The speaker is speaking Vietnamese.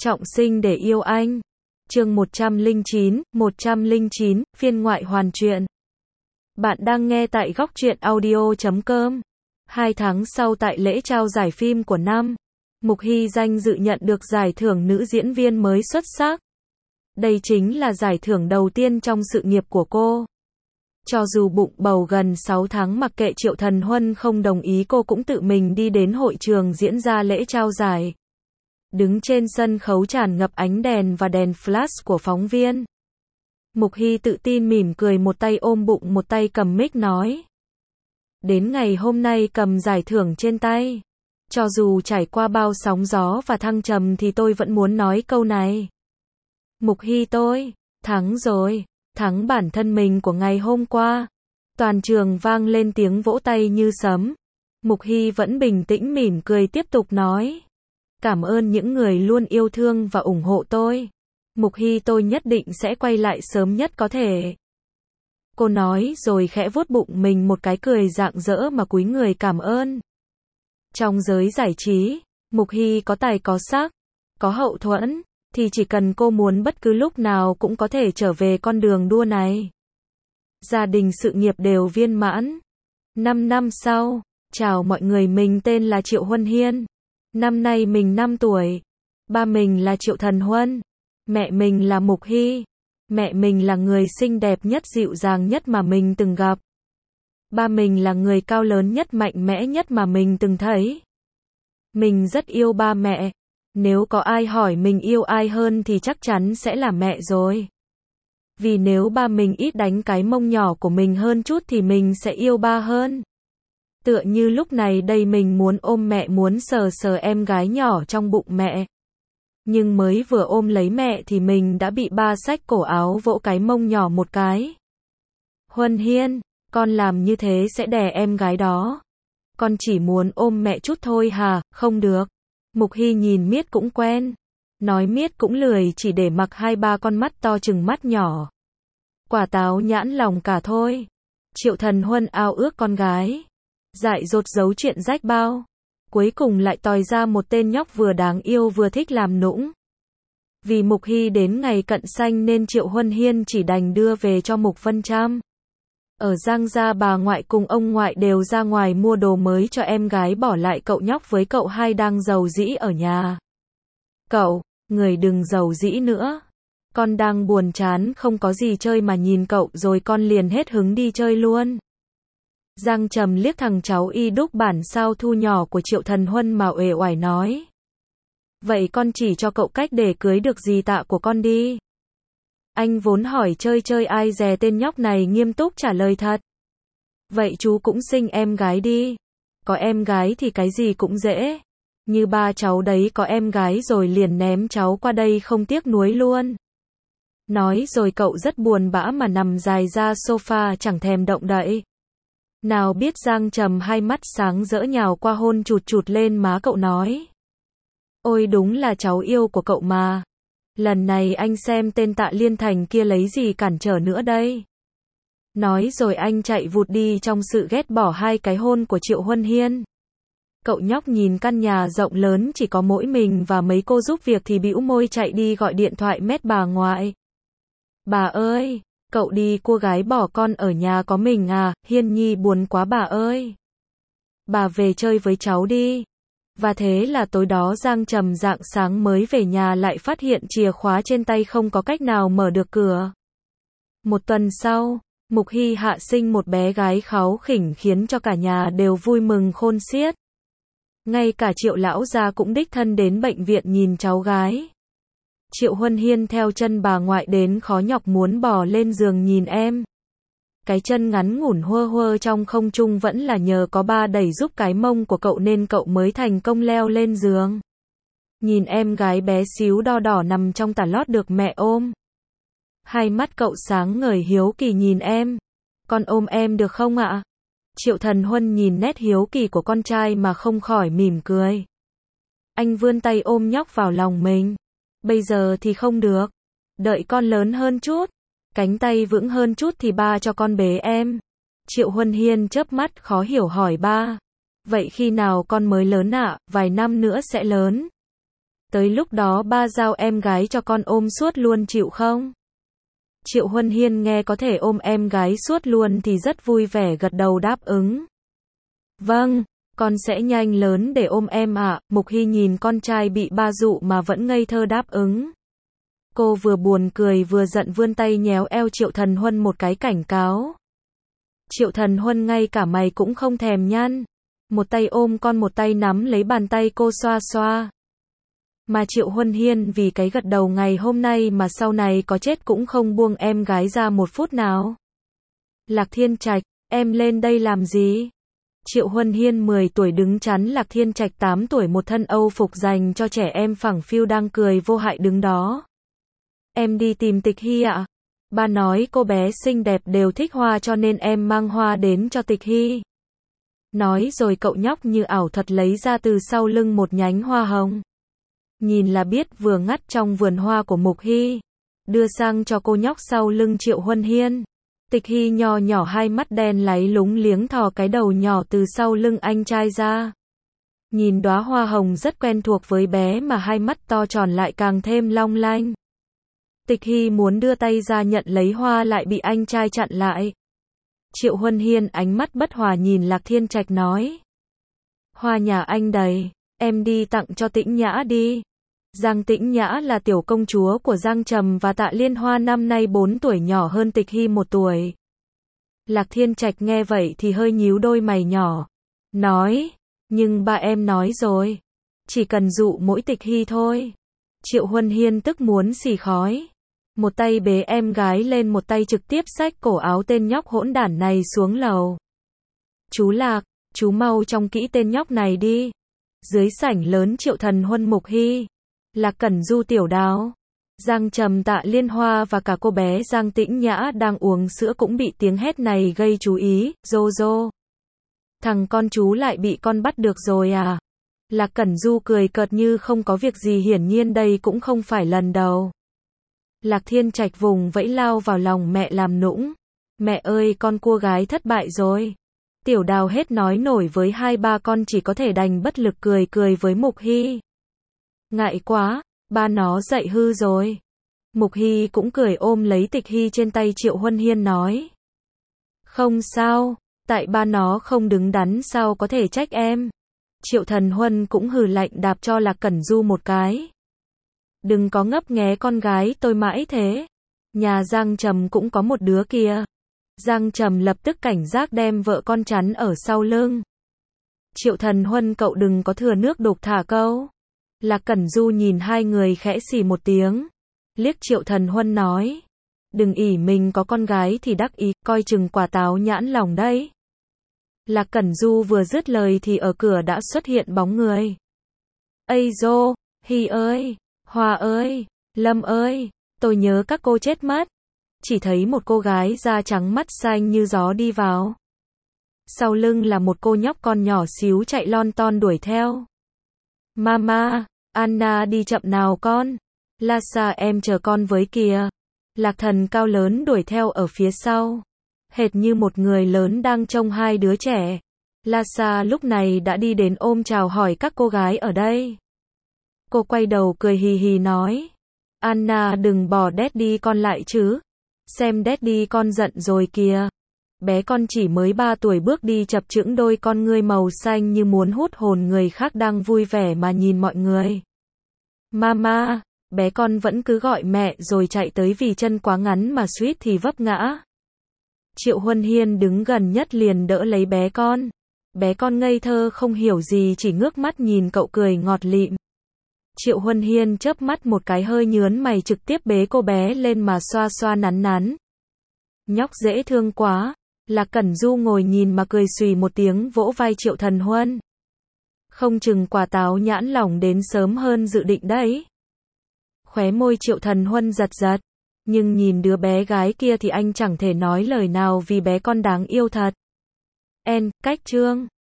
Trọng sinh để yêu anh. Chương 109, phiên ngoại hoàn truyện. Bạn đang nghe tại góc truyện audio.com. 2 tháng sau tại lễ trao giải phim của năm, Mục Hy danh dự nhận được giải thưởng nữ diễn viên mới xuất sắc. Đây chính là giải thưởng đầu tiên trong sự nghiệp của cô. Cho dù bụng bầu gần 6 tháng mặc kệ Triệu Thần Huân không đồng ý, cô cũng tự mình đi đến hội trường diễn ra lễ trao giải. Đứng trên sân khấu tràn ngập ánh đèn và đèn flash của phóng viên. Mục Hy tự tin mỉm cười, một tay ôm bụng một tay cầm mic nói. Đến ngày hôm nay cầm giải thưởng trên tay, cho dù trải qua bao sóng gió và thăng trầm thì tôi vẫn muốn nói câu này. Mục Hy, tôi thắng rồi, thắng bản thân mình của ngày hôm qua. Toàn trường vang lên tiếng vỗ tay như sấm. Mục Hy vẫn bình tĩnh mỉm cười tiếp tục nói. Cảm ơn những người luôn yêu thương và ủng hộ tôi. Mục Hy, tôi nhất định sẽ quay lại sớm nhất có thể. Cô nói rồi khẽ vuốt bụng mình một cái, cười rạng rỡ mà cúi người cảm ơn. Trong giới giải trí, Mục Hy có tài có sắc, có hậu thuẫn, thì chỉ cần cô muốn bất cứ lúc nào cũng có thể trở về con đường đua này. Gia đình sự nghiệp đều viên mãn. 5 năm sau, chào mọi người, mình tên là Triệu Huân Hiên. Năm nay mình 5 tuổi. Ba mình là Triệu Thần Huân. Mẹ mình là Mục Hy. Mẹ mình là người xinh đẹp nhất, dịu dàng nhất mà mình từng gặp. Ba mình là người cao lớn nhất, mạnh mẽ nhất mà mình từng thấy. Mình rất yêu ba mẹ. Nếu có ai hỏi mình yêu ai hơn thì chắc chắn sẽ là mẹ rồi. Vì nếu ba mình ít đánh cái mông nhỏ của mình hơn chút thì mình sẽ yêu ba hơn. Tựa như lúc này đây mình muốn ôm mẹ, muốn sờ sờ em gái nhỏ trong bụng mẹ. Nhưng mới vừa ôm lấy mẹ thì mình đã bị ba xách cổ áo vỗ cái mông nhỏ một cái. Huân Hiên, con làm như thế sẽ đè em gái đó. Con chỉ muốn ôm mẹ chút thôi hả? Không được. Mục Hy nhìn Miết cũng quen. Nói Miết cũng lười, chỉ để mặc 2-3 con mắt to chừng mắt nhỏ. Quả táo nhãn lòng cả thôi. Triệu Thần Huân ao ước con gái. Dại dột giấu chuyện rách bao. Cuối cùng lại tòi ra một tên nhóc vừa đáng yêu vừa thích làm nũng. Vì Mục Hy đến ngày cận xanh nên Triệu Huân Hiên chỉ đành đưa về cho Mục Vân Trâm. Ở Giang gia, bà ngoại cùng ông ngoại đều ra ngoài mua đồ mới cho em gái, bỏ lại cậu nhóc với cậu hai đang rầu rĩ ở nhà. Cậu, người đừng rầu rĩ nữa. Con đang buồn chán không có gì chơi mà nhìn cậu rồi con liền hết hứng đi chơi luôn. Giang Trầm liếc thằng cháu y đúc bản sao thu nhỏ của Triệu Thần Huân mà uể oải nói. Vậy con chỉ cho cậu cách để cưới được dì Tạ của con đi. Anh vốn hỏi chơi chơi, ai dè tên nhóc này nghiêm túc trả lời thật. Vậy chú cũng sinh em gái đi. Có em gái thì cái gì cũng dễ. Như ba cháu đấy có em gái rồi liền ném cháu qua đây không tiếc nuối luôn. Nói rồi cậu rất buồn bã mà nằm dài ra sofa chẳng thèm động đậy. Nào biết Giang Trầm hai mắt sáng rỡ nhào qua hôn chụt chụt lên má cậu nói. Ôi đúng là cháu yêu của cậu mà. Lần này anh xem tên Tạ Liên Thành kia lấy gì cản trở nữa đây. Nói rồi anh chạy vụt đi trong sự ghét bỏ 2 cái hôn của Triệu Huân Hiên. Cậu nhóc nhìn căn nhà rộng lớn chỉ có mỗi mình và mấy cô giúp việc thì bĩu môi chạy đi gọi điện thoại mét bà ngoại. Bà ơi, cậu đi cô gái bỏ con ở nhà có mình à, Hiên Nhi buồn quá bà ơi. Bà về chơi với cháu đi. Và thế là tối đó Giang Trầm rạng sáng mới về nhà lại phát hiện chìa khóa trên tay không có cách nào mở được cửa. Một tuần sau, Mục Hy hạ sinh một bé gái kháu khỉnh khiến cho cả nhà đều vui mừng khôn xiết. Ngay cả Triệu lão gia cũng đích thân đến bệnh viện nhìn cháu gái. Triệu Huân Hiên theo chân bà ngoại đến khó nhọc muốn bò lên giường nhìn em. Cái chân ngắn ngủn huơ huơ trong không trung vẫn là nhờ có ba đẩy giúp cái mông của cậu nên cậu mới thành công leo lên giường. Nhìn em gái bé xíu đo đỏ nằm trong tà lót được mẹ ôm. Hai mắt cậu sáng ngời hiếu kỳ nhìn em. Con ôm em được không ạ? Triệu Thần Huân nhìn nét hiếu kỳ của con trai mà không khỏi mỉm cười. Anh vươn tay ôm nhóc vào lòng mình. Bây giờ thì không được. Đợi con lớn hơn chút. Cánh tay vững hơn chút thì ba cho con bế em. Triệu Huân Hiên chớp mắt khó hiểu hỏi ba. Vậy khi nào con mới lớn ạ? Vài năm nữa sẽ lớn. Tới lúc đó ba giao em gái cho con ôm suốt luôn chịu không? Triệu Huân Hiên nghe có thể ôm em gái suốt luôn thì rất vui vẻ gật đầu đáp ứng. Vâng, con sẽ nhanh lớn để ôm em ạ. Mục Hy nhìn con trai bị ba dụ mà vẫn ngây thơ đáp ứng. Cô vừa buồn cười vừa giận vươn tay nhéo eo Triệu Thần Huân một cái cảnh cáo. Triệu Thần Huân ngay cả mày cũng không thèm nhăn. Một tay ôm con một tay nắm lấy bàn tay cô xoa xoa. Mà Triệu Huân Hiên vì cái gật đầu ngày hôm nay mà sau này có chết cũng không buông em gái ra một phút nào. Lạc Thiên Trạch, em lên đây làm gì? Triệu Huân Hiên 10 tuổi đứng chắn Lạc Thiên Trạch 8 tuổi một thân Âu phục dành cho trẻ em phẳng phiu đang cười vô hại đứng đó. Em đi tìm Tịch Hy ạ. Ba nói cô bé xinh đẹp đều thích hoa cho nên em mang hoa đến cho Tịch Hy. Nói rồi cậu nhóc như ảo thuật lấy ra từ sau lưng một nhánh hoa hồng. Nhìn là biết vừa ngắt trong vườn hoa của Mục Hy. Đưa sang cho cô nhóc sau lưng Triệu Huân Hiên. Tịch Hy nho nhỏ hai mắt đen láy lúng liếng thò cái đầu nhỏ từ sau lưng anh trai ra. Nhìn đóa hoa hồng rất quen thuộc với bé mà hai mắt to tròn lại càng thêm long lanh. Tịch Hy muốn đưa tay ra nhận lấy hoa lại bị anh trai chặn lại. Triệu Huân Hiên ánh mắt bất hòa nhìn Lạc Thiên Trạch nói. Hoa nhà anh đầy, em đi tặng cho Tĩnh Nhã đi. Giang Tĩnh Nhã là tiểu công chúa của Giang Trầm và Tạ Liên Hoa năm nay 4 tuổi nhỏ hơn Tịch Hy 1 tuổi. Lạc Thiên Trạch nghe vậy thì hơi nhíu đôi mày nhỏ. Nói, nhưng ba em nói rồi. Chỉ cần dụ mỗi Tịch Hy thôi. Triệu Huân Hiên tức muốn xì khói. Một tay bế em gái lên một tay trực tiếp xách cổ áo tên nhóc hỗn đản này xuống lầu. Chú Lạc, chú mau trông kỹ tên nhóc này đi. Dưới sảnh lớn Triệu Thần Huân Mục Hy. Lạc Cẩn Du Tiểu Đào, Giang Trầm Tạ Liên Hoa và cả cô bé Giang Tĩnh Nhã đang uống sữa cũng bị tiếng hét này gây chú ý. Dô dô. Thằng con chú lại bị con bắt được rồi à? Lạc Cẩn Du cười cợt như không có việc gì, hiển nhiên đây cũng không phải lần đầu. Lạc Thiên Trạch vùng vẫy lao vào lòng mẹ làm nũng. Mẹ ơi, con cua gái thất bại rồi. Tiểu Đào hết nói nổi với hai ba con chỉ có thể đành bất lực cười cười với Mục Hy. Ngại quá, ba nó dạy hư rồi. Mục Hy cũng cười ôm lấy Tịch Hy trên tay Triệu Huân Hiên nói. Không sao, tại ba nó không đứng đắn sao có thể trách em. Triệu Thần Huân cũng hừ lạnh đạp cho Lạc Cẩn Du một cái. Đừng có ngấp nghé con gái tôi mãi thế. Nhà Giang Trầm cũng có một đứa kia. Giang Trầm lập tức cảnh giác đem vợ con chắn ở sau lưng. Triệu Thần Huân cậu đừng có thừa nước đục thả câu. Lạc Cẩn Du nhìn hai người khẽ xì một tiếng. Liếc Triệu Thần Huân nói. Đừng ỷ mình có con gái thì đắc ý, coi chừng quả táo nhãn lòng đấy. Lạc Cẩn Du vừa dứt lời thì ở cửa đã xuất hiện bóng người. Ây dô, Hy ơi, Hoa ơi, Lâm ơi, tôi nhớ các cô chết mất. Chỉ thấy một cô gái da trắng mắt xanh như gió đi vào. Sau lưng là một cô nhóc con nhỏ xíu chạy lon ton đuổi theo. Mama, Anna đi chậm nào con. Lhasa em chờ con với kìa. Lạc Thần cao lớn đuổi theo ở phía sau. Hệt như một người lớn đang trông hai đứa trẻ. Lhasa lúc này đã đi đến ôm chào hỏi các cô gái ở đây. Cô quay đầu cười hì hì nói. Anna đừng bỏ Daddy con lại chứ. Xem Daddy con giận rồi kìa. Bé con chỉ mới 3 tuổi bước đi chập chững đôi con ngươi màu xanh như muốn hút hồn người khác đang vui vẻ mà nhìn mọi người. Mama, bé con vẫn cứ gọi mẹ rồi chạy tới vì chân quá ngắn mà suýt thì vấp ngã. Triệu Huân Hiên đứng gần nhất liền đỡ lấy bé con. Bé con ngây thơ không hiểu gì chỉ ngước mắt nhìn cậu cười ngọt lịm. Triệu Huân Hiên chớp mắt một cái hơi nhớn mày trực tiếp bế cô bé lên mà xoa xoa nắn nắn. Nhóc dễ thương quá. Lạc Cẩn Du ngồi nhìn mà cười xùy một tiếng vỗ vai Triệu Thần Huân. Không chừng quả táo nhãn lỏng đến sớm hơn dự định đấy. Khóe môi Triệu Thần Huân giật giật. Nhưng nhìn đứa bé gái kia thì anh chẳng thể nói lời nào vì bé con đáng yêu thật. Cách chương